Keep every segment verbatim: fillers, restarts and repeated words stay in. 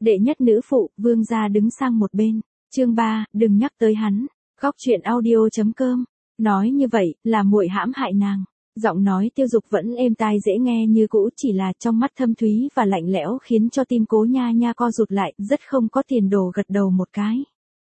Đệ nhất nữ phụ, Vương gia đứng sang một bên. Chương ba, đừng nhắc tới hắn. Góc truyện audio chấm com. Nói như vậy, là muội hãm hại nàng. Giọng nói Tiêu Dục vẫn êm tai dễ nghe như cũ, chỉ là trong mắt thâm thúy và lạnh lẽo khiến cho tim Cố Nha Nha co rụt lại, rất không có tiền đồ gật đầu một cái.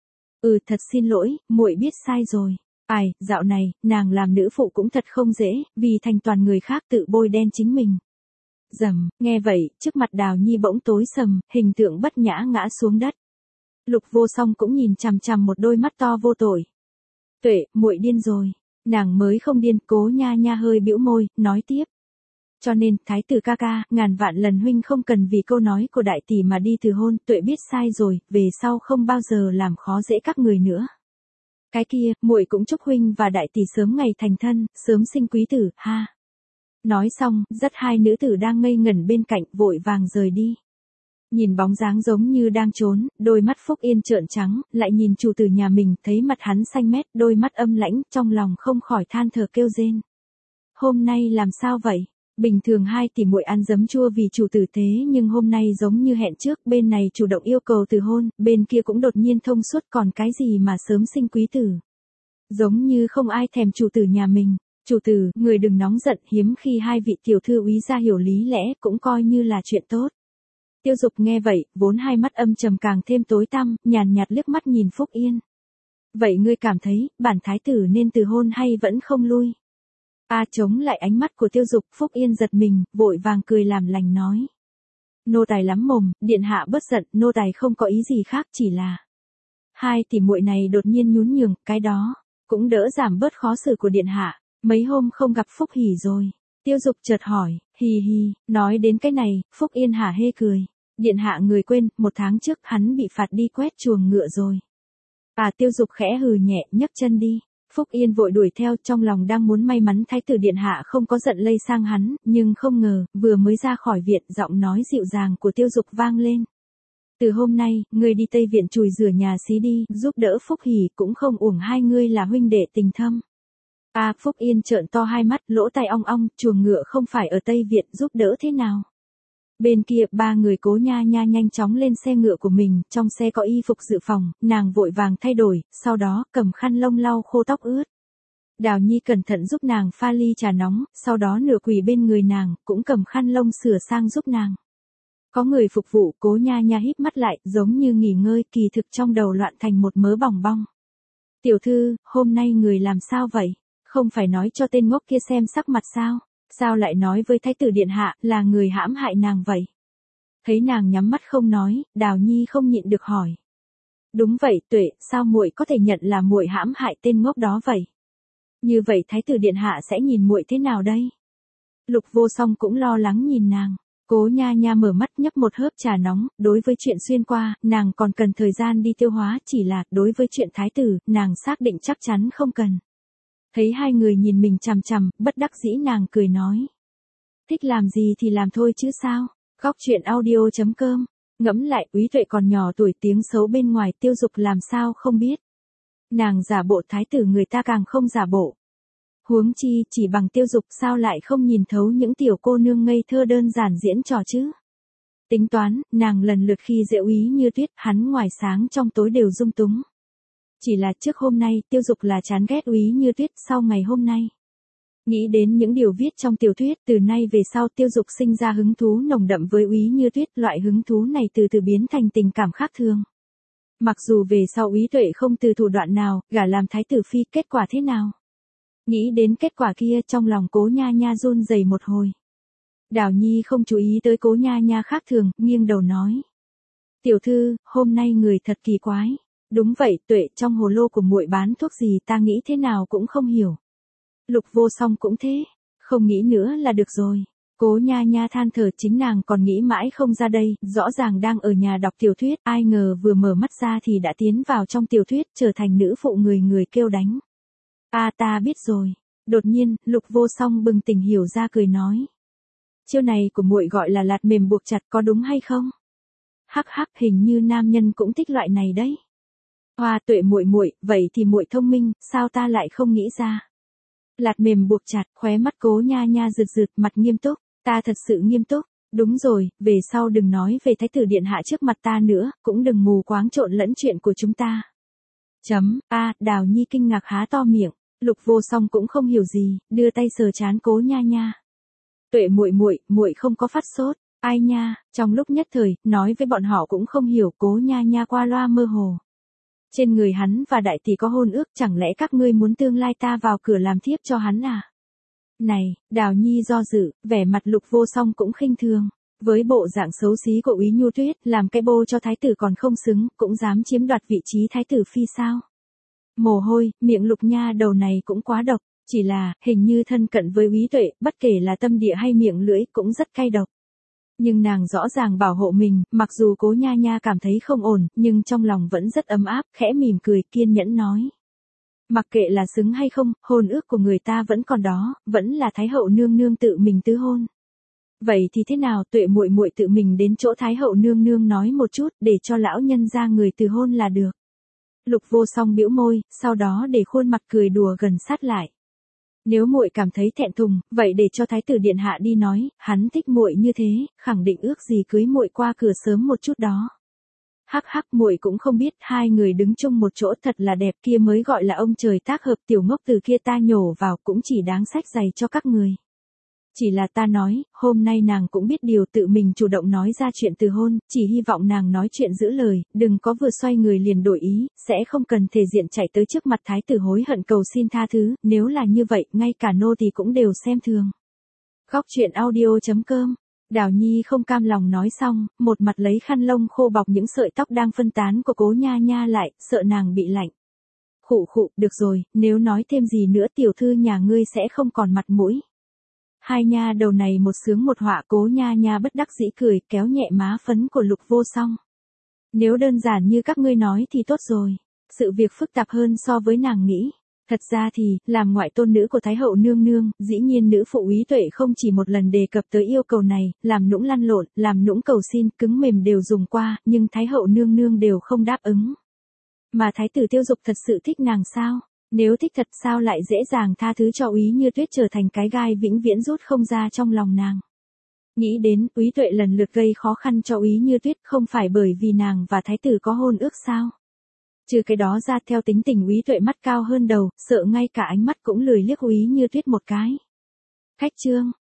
Ừ, thật xin lỗi, muội biết sai rồi. Ai, dạo này, nàng làm nữ phụ cũng thật không dễ, vì thành toàn người khác tự bôi đen chính mình. Rầm, nghe vậy, trước mặt Đào Nhi bỗng tối sầm, hình tượng bất nhã ngã xuống đất. Lục Vô Song cũng nhìn chằm chằm một đôi mắt to vô tội. Tuệ, muội điên rồi. Nàng mới không điên. Cố Nha Nha hơi bĩu môi, nói tiếp. Cho nên, thái tử ca ca, ngàn vạn lần huynh không cần vì câu nói của đại tỷ mà đi từ hôn. Tuệ biết sai rồi, về sau không bao giờ làm khó dễ các người nữa. Cái kia, muội cũng chúc huynh và đại tỷ sớm ngày thành thân, sớm sinh quý tử, ha. Nói xong, dắt hai nữ tử đang ngây ngẩn bên cạnh, vội vàng rời đi. Nhìn bóng dáng giống như đang trốn, đôi mắt Phúc Yên trợn trắng, lại nhìn chủ tử nhà mình, thấy mặt hắn xanh mét, đôi mắt âm lãnh, trong lòng không khỏi than thở kêu rên. Hôm nay làm sao vậy? Bình thường hai tỷ muội ăn giấm chua vì chủ tử thế nhưng hôm nay giống như hẹn trước, bên này chủ động yêu cầu từ hôn, bên kia cũng đột nhiên thông suốt, còn cái gì mà sớm sinh quý tử. Giống như không ai thèm chủ tử nhà mình. Chủ tử, người đừng nóng giận, hiếm khi hai vị tiểu thư úy gia hiểu lý lẽ, cũng coi như là chuyện tốt. Tiêu Dục nghe vậy, vốn hai mắt âm trầm càng thêm tối tăm, nhàn nhạt liếc mắt nhìn Phúc Yên. Vậy ngươi cảm thấy, bản thái tử nên từ hôn hay vẫn không lui? A à, chống lại ánh mắt của Tiêu Dục, Phúc Yên giật mình, vội vàng cười làm lành nói. Nô tài lắm mồm, điện hạ bớt giận, nô tài không có ý gì khác, chỉ là hai tỷ muội này đột nhiên nhún nhường, cái đó cũng đỡ giảm bớt khó xử của điện hạ. Mấy hôm không gặp Phúc Hỉ rồi. Tiêu Dục chợt hỏi, hì hì, nói đến cái này, Phúc Yên hả hê cười. Điện hạ người quên, một tháng trước hắn bị phạt đi quét chuồng ngựa rồi. À Tiêu Dục khẽ hừ nhẹ, nhấc chân đi. Phúc Yên vội đuổi theo, trong lòng đang muốn may mắn thái tử điện hạ không có giận lây sang hắn, nhưng không ngờ, vừa mới ra khỏi viện, giọng nói dịu dàng của Tiêu Dục vang lên. Từ hôm nay, ngươi đi Tây Viện chùi rửa nhà xí đi, giúp đỡ Phúc Hỉ, cũng không uổng hai ngươi là huynh đệ tình thâm. À, Phúc Yên trợn to hai mắt, lỗ tai ong ong, chuồng ngựa không phải ở Tây Viện, giúp đỡ thế nào? Bên kia, ba người Cố Nha Nha nhanh chóng lên xe ngựa của mình, trong xe có y phục dự phòng, nàng vội vàng thay đổi, sau đó cầm khăn lông lau khô tóc ướt. Đào Nhi cẩn thận giúp nàng pha ly trà nóng, sau đó nửa quỳ bên người nàng, cũng cầm khăn lông sửa sang giúp nàng. Có người phục vụ, Cố Nha Nha híp mắt lại, giống như nghỉ ngơi, kỳ thực trong đầu loạn thành một mớ bòng bong. Tiểu thư, hôm nay người làm sao vậy? Không phải nói cho tên ngốc kia xem sắc mặt sao? Sao lại nói với thái tử điện hạ là người hãm hại nàng vậy? Thấy nàng nhắm mắt không nói, Đào Nhi không nhịn được hỏi. Đúng vậy, Tuệ, sao muội có thể nhận là muội hãm hại tên ngốc đó vậy? Như vậy thái tử điện hạ sẽ nhìn muội thế nào đây? Lục Vô Song cũng lo lắng nhìn nàng. Cố Nha Nha mở mắt nhấp một hớp trà nóng, đối với chuyện xuyên qua, nàng còn cần thời gian đi tiêu hóa, chỉ là đối với chuyện thái tử, nàng xác định chắc chắn không cần. Thấy hai người nhìn mình chằm chằm, bất đắc dĩ nàng cười nói. Thích làm gì thì làm thôi chứ sao? Góc truyện audio chấm com. Ngẫm lại, Úy Tuệ còn nhỏ tuổi, tiếng xấu bên ngoài Tiêu Dục làm sao không biết. Nàng giả bộ thái tử người ta càng không giả bộ. Huống chi, chỉ bằng Tiêu Dục sao lại không nhìn thấu những tiểu cô nương ngây thơ đơn giản diễn trò chứ? Tính toán, nàng lần lượt khi dễ Úy Như Tuyết, hắn ngoài sáng trong tối đều dung túng. Chỉ là trước hôm nay, Tiêu Dục là chán ghét Úy Như Tuyết, sau ngày hôm nay. Nghĩ đến những điều viết trong tiểu thuyết, từ nay về sau Tiêu Dục sinh ra hứng thú nồng đậm với Úy Như Tuyết, loại hứng thú này từ từ biến thành tình cảm khác thường. Mặc dù về sau Úy Tuệ không từ thủ đoạn nào, gả làm thái tử phi, kết quả thế nào? Nghĩ đến kết quả kia, trong lòng Cố Nha Nha run rẩy một hồi. Đào Nhi không chú ý tới Cố Nha Nha khác thường, nghiêng đầu nói. Tiểu thư, hôm nay người thật kỳ quái. Đúng vậy, Tuệ, trong hồ lô của muội bán thuốc gì ta nghĩ thế nào cũng không hiểu. Lục Vô Song cũng thế, không nghĩ nữa là được rồi. Cố Nha Nha than thở, chính nàng còn nghĩ mãi không ra đây, rõ ràng đang ở nhà đọc tiểu thuyết, ai ngờ vừa mở mắt ra thì đã tiến vào trong tiểu thuyết, trở thành nữ phụ người người kêu đánh. À ta biết rồi. Đột nhiên, Lục Vô Song bừng tỉnh hiểu ra cười nói. Chiêu này của muội gọi là lạt mềm buộc chặt, có đúng hay không? Hắc hắc, hình như nam nhân cũng thích loại này đấy. Hoa Tuệ muội muội, vậy thì muội thông minh, sao ta lại không nghĩ ra? Lạt mềm buộc chặt, khóe mắt Cố Nha Nha rực rực, mặt nghiêm túc, ta thật sự nghiêm túc. Đúng rồi, về sau đừng nói về thái tử điện hạ trước mặt ta nữa, cũng đừng mù quáng trộn lẫn chuyện của chúng ta. Chấm, a, Đào Nhi kinh ngạc há to miệng, Lục Vô Song cũng không hiểu gì, đưa tay sờ trán Cố Nha Nha. Tuệ muội muội, muội không có phát sốt, ai nha, trong lúc nhất thời, nói với bọn họ cũng không hiểu, Cố Nha Nha qua loa mơ hồ. Trên người hắn và đại tỷ có hôn ước, chẳng lẽ các ngươi muốn tương lai ta vào cửa làm thiếp cho hắn à? Này, Đào Nhi do dự, vẻ mặt Lục Vô Song cũng khinh thường. Với bộ dạng xấu xí của Úy Nhu Tuyết, làm cái bô cho thái tử còn không xứng, cũng dám chiếm đoạt vị trí thái tử phi sao? Mồ hôi, miệng Lục Nha đầu này cũng quá độc, chỉ là, hình như thân cận với Úy Tuệ, bất kể là tâm địa hay miệng lưỡi, cũng rất cay độc. Nhưng nàng rõ ràng bảo hộ mình, mặc dù Cố Nha Nha cảm thấy không ổn, nhưng trong lòng vẫn rất ấm áp, khẽ mỉm cười, kiên nhẫn nói. Mặc kệ là xứng hay không, hôn ước của người ta vẫn còn đó, vẫn là Thái hậu nương nương tự mình tứ hôn. Vậy thì thế nào, Tuệ muội muội tự mình đến chỗ Thái hậu nương nương nói một chút, để cho lão nhân ra người từ hôn là được. Lục Vô Song bĩu môi, sau đó để khuôn mặt cười đùa gần sát lại. Nếu muội cảm thấy thẹn thùng, vậy để cho thái tử điện hạ đi nói, hắn thích muội như thế, khẳng định ước gì cưới muội qua cửa sớm một chút đó. Hắc hắc, muội cũng không biết, hai người đứng chung một chỗ thật là đẹp, kia mới gọi là ông trời tác hợp, tiểu ngốc từ kia ta nhổ vào cũng chỉ đáng xách giày cho các người. Chỉ là ta nói, hôm nay nàng cũng biết điều, tự mình chủ động nói ra chuyện từ hôn, chỉ hy vọng nàng nói chuyện giữ lời, đừng có vừa xoay người liền đổi ý, sẽ không cần thể diện chạy tới trước mặt thái tử hối hận cầu xin tha thứ, nếu là như vậy, ngay cả nô thì cũng đều xem thường. Góc truyện audio chấm com. Đào Nhi không cam lòng nói xong, một mặt lấy khăn lông khô bọc những sợi tóc đang phân tán của Cố Nha Nha lại, sợ nàng bị lạnh. Khụ khụ, được rồi, nếu nói thêm gì nữa tiểu thư nhà ngươi sẽ không còn mặt mũi. Hai nha đầu này một sướng một họa, Cố Nha Nha bất đắc dĩ cười, kéo nhẹ má phấn của Lục Vô Song. Nếu đơn giản như các ngươi nói thì tốt rồi, sự việc phức tạp hơn so với nàng nghĩ. Thật ra thì, làm ngoại tôn nữ của Thái hậu nương nương, dĩ nhiên nữ phụ Úy Tuệ không chỉ một lần đề cập tới yêu cầu này, làm nũng lăn lộn, làm nũng cầu xin, cứng mềm đều dùng qua, nhưng Thái hậu nương nương đều không đáp ứng. Mà Thái tử Tiêu Dục thật sự thích nàng sao? Nếu thích thật sao lại dễ dàng tha thứ cho Úy Như Tuyết trở thành cái gai vĩnh viễn rút không ra trong lòng nàng. Nghĩ đến, Úy Tuệ lần lượt gây khó khăn cho Úy Như Tuyết không phải bởi vì nàng và Thái tử có hôn ước sao? Trừ cái đó ra, theo tính tình Úy Tuệ mắt cao hơn đầu, sợ ngay cả ánh mắt cũng lười liếc Úy Như Tuyết một cái. Khách chương.